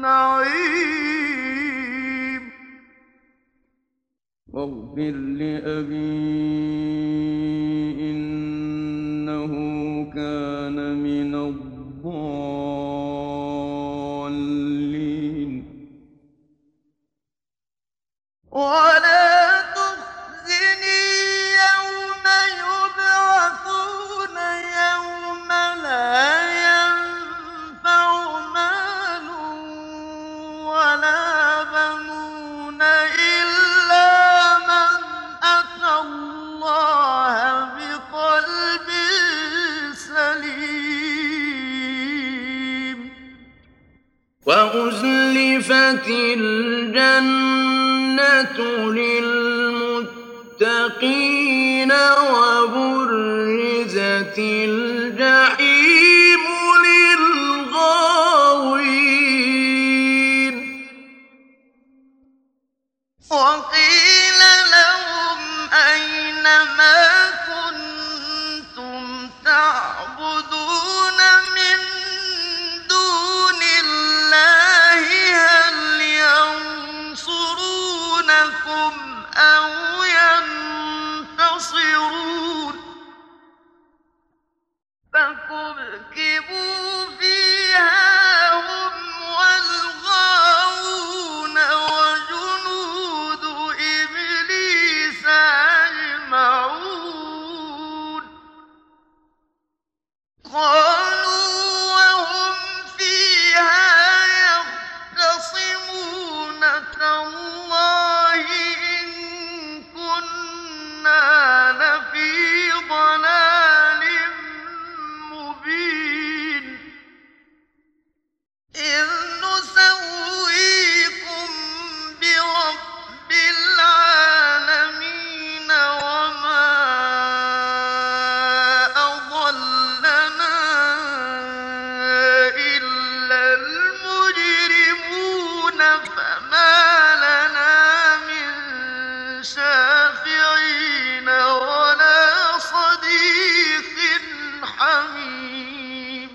النعيم واغفر لأبي إنه كان من الضالين ولا تخزني يوم يبعثون يوم لا ينفع مال ولا بنون إلا من أتى الله بقلب سليم وأزلفت الجنة للمتقين وبرزت الجحيم للغاوين وقيل لهم أين ما كنتم تعبدون من دون الله هل ينصرونكم أو ينتصرون فكبكبوا فيها هم والغاوون وجنود إبليس أجمعون قالوا وهم فيها يختصمون تالله إن كنا لفي ضلال مبين إذ نسويكم برب العالمين وما أضلنا إلا المجرمون فما لنا من شافعين ولا صديق حميم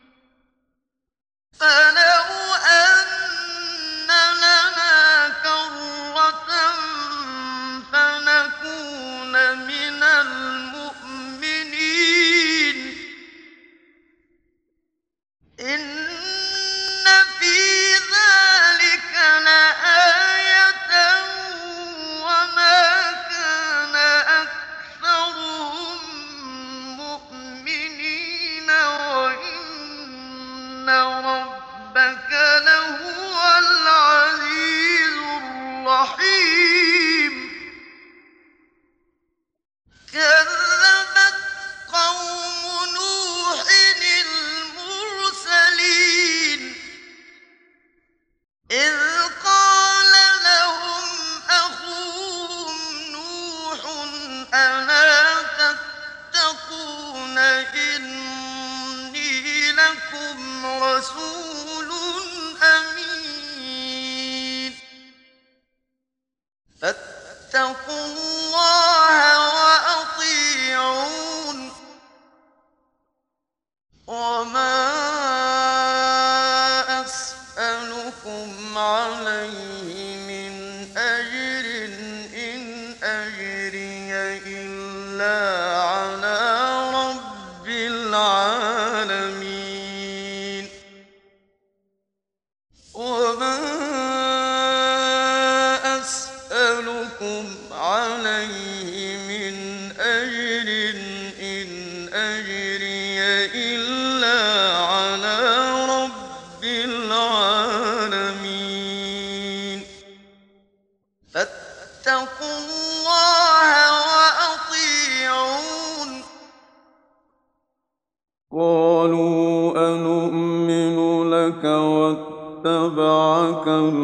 فلو أن لنا كرة فنكون من المؤمنين إن في ذلك لآية وما كان أكثرهم مؤمنين وإن ربك لهو العزيز الرحيم كذبت قوم نوح المرسلين إذ قال لهم أخوهم نوح ألا تتقون إني لكم رسول أمين فاتقوا الله وأطيعون وما أسألكم عليه من أجر إن أجري إلا على رب العالمين وما أسألكم عليه من أجر إن أجري إلا على رب العالمين فاتقوا الله وأطيعون قالوا أنؤمن لك واتبعك